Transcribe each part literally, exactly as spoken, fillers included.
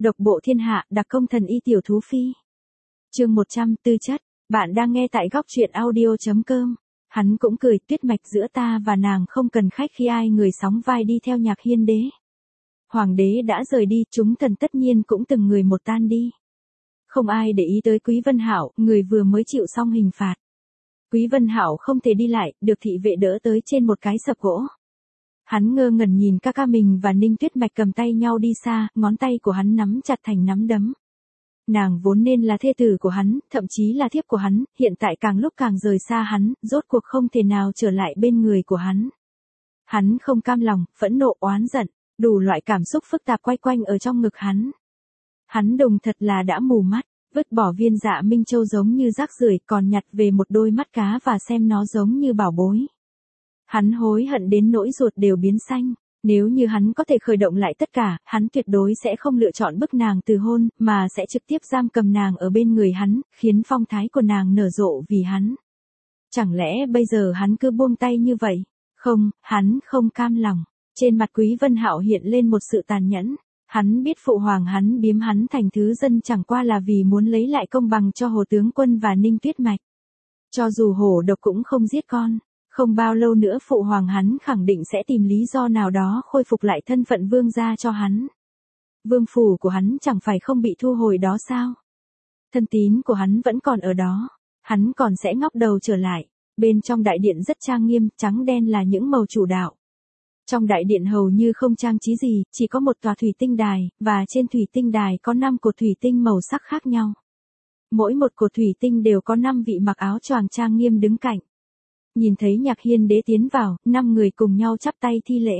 Độc bộ thiên hạ, đặc công thần y tiểu thú phi. Chương một trăm, tư chất. Bạn đang nghe tại góc truyện audio chấm com. Hắn cũng cười, tuyết mạch giữa ta và nàng không cần khách khi ai người sóng vai đi theo Nhạc Hiên đế. Hoàng đế đã rời đi, chúng thần tất nhiên cũng từng người một tan đi. Không ai để ý tới Quý Vân Hạo, người vừa mới chịu xong hình phạt. Quý Vân Hạo không thể đi lại, được thị vệ đỡ tới trên một cái sập gỗ. Hắn ngơ ngẩn nhìn ca ca mình và Ninh Tuyết Mạch cầm tay nhau đi xa, ngón tay của hắn nắm chặt thành nắm đấm. Nàng vốn nên là thê tử của hắn, thậm chí là thiếp của hắn, hiện tại càng lúc càng rời xa hắn, rốt cuộc không thể nào trở lại bên người của hắn. Hắn không cam lòng, phẫn nộ, oán giận, đủ loại cảm xúc phức tạp quay quanh ở trong ngực hắn. Hắn đồng thật là đã mù mắt, vứt bỏ viên Dạ Minh Châu giống như rác rưởi, còn nhặt về một đôi mắt cá và xem nó giống như bảo bối. Hắn hối hận đến nỗi ruột đều biến xanh. Nếu như hắn có thể khởi động lại tất cả, hắn tuyệt đối sẽ không lựa chọn bức nàng từ hôn, mà sẽ trực tiếp giam cầm nàng ở bên người hắn, khiến phong thái của nàng nở rộ vì hắn. Chẳng lẽ bây giờ hắn cứ buông tay như vậy? Không, hắn không cam lòng. Trên mặt Quý Vân Hạo hiện lên một sự tàn nhẫn. Hắn biết phụ hoàng hắn biếm hắn thành thứ dân chẳng qua là vì muốn lấy lại công bằng cho Hồ Tướng Quân và Ninh Tuyết Mạch. Cho dù Hổ Độc cũng không giết con. Không bao lâu nữa phụ hoàng hắn khẳng định sẽ tìm lý do nào đó khôi phục lại thân phận vương gia cho hắn. Vương phủ của hắn chẳng phải không bị thu hồi đó sao? Thân tín của hắn vẫn còn ở đó. Hắn còn sẽ ngóc đầu trở lại. Bên trong đại điện rất trang nghiêm, trắng đen là những màu chủ đạo. Trong đại điện hầu như không trang trí gì, chỉ có một tòa thủy tinh đài, và trên thủy tinh đài có năm cột thủy tinh màu sắc khác nhau. Mỗi một cột thủy tinh đều có năm vị mặc áo choàng trang nghiêm đứng cạnh. Nhìn thấy Nhạc Hiên đế tiến vào, năm người cùng nhau chắp tay thi lễ.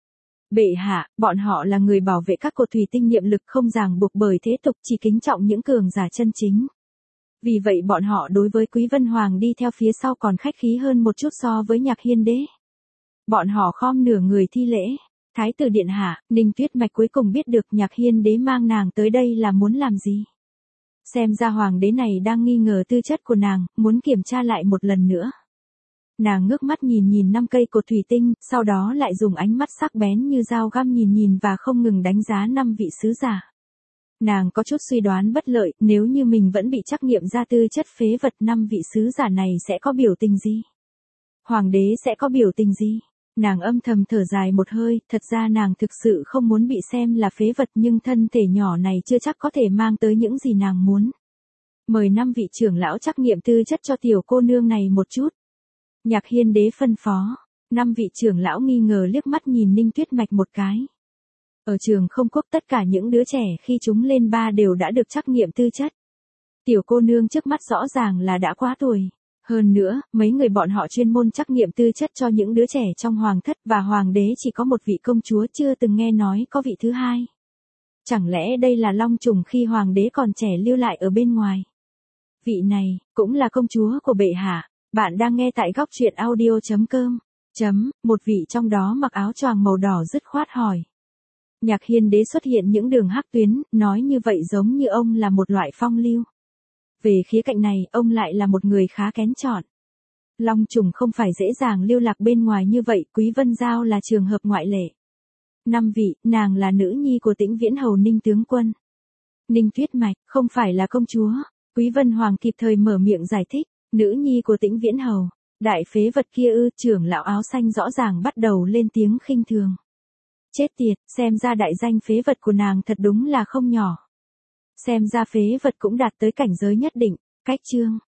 Bệ hạ, bọn họ là người bảo vệ các cột thủy tinh niệm lực không ràng buộc bởi thế tục, chỉ kính trọng những cường giả chân chính. Vì vậy bọn họ đối với Quý Vân Hoàng đi theo phía sau còn khách khí hơn một chút so với Nhạc Hiên đế. Bọn họ khom nửa người thi lễ. Thái tử điện hạ, Ninh Tuyết Mạch cuối cùng biết được Nhạc Hiên đế mang nàng tới đây là muốn làm gì. Xem ra hoàng đế này đang nghi ngờ tư chất của nàng, muốn kiểm tra lại một lần nữa. Nàng ngước mắt nhìn nhìn năm cây cột thủy tinh, sau đó lại dùng ánh mắt sắc bén như dao găm nhìn nhìn và không ngừng đánh giá năm vị sứ giả. Nàng có chút suy đoán bất lợi, nếu như mình vẫn bị trắc nghiệm ra tư chất phế vật, năm vị sứ giả này sẽ có biểu tình gì? Hoàng đế sẽ có biểu tình gì? Nàng âm thầm thở dài một hơi, thật ra nàng thực sự không muốn bị xem là phế vật nhưng thân thể nhỏ này chưa chắc có thể mang tới những gì nàng muốn. Mời năm vị trưởng lão trắc nghiệm tư chất cho tiểu cô nương này một chút. Nhạc Hiên đế phân phó. Năm vị trưởng lão nghi ngờ liếc mắt nhìn Ninh Tuyết Mạch một cái. Ở trường không quốc tất cả những đứa trẻ khi chúng lên ba đều đã được trắc nghiệm tư chất. Tiểu cô nương trước mắt rõ ràng là đã quá tuổi. Hơn nữa, mấy người bọn họ chuyên môn trắc nghiệm tư chất cho những đứa trẻ trong hoàng thất và hoàng đế chỉ có một vị công chúa, chưa từng nghe nói có vị thứ hai. Chẳng lẽ đây là long trùng khi hoàng đế còn trẻ lưu lại ở bên ngoài? Vị này, cũng là công chúa của bệ hạ. Bạn đang nghe tại góc truyện audio chấm com. Chấm, một vị trong đó mặc áo choàng màu đỏ dứt khoát hỏi. Nhạc Hiên đế xuất hiện những đường hắc tuyến, nói như vậy giống như ông là một loại phong lưu. Về khía cạnh này, ông lại là một người khá kén chọn. Long trùng không phải dễ dàng lưu lạc bên ngoài như vậy, Quý Vân Giao là trường hợp ngoại lệ. Năm vị, nàng là nữ nhi của Tĩnh Viễn Hầu Ninh tướng quân. Ninh Tuyết Mạch, không phải là công chúa. Quý Vân Hoàng kịp thời mở miệng giải thích. Nữ nhi của Tĩnh Viễn Hầu, đại phế vật kia ư? Trưởng lão áo xanh rõ ràng bắt đầu lên tiếng khinh thường. Chết tiệt, xem ra đại danh phế vật của nàng thật đúng là không nhỏ. Xem ra phế vật cũng đạt tới cảnh giới nhất định. Cách chương,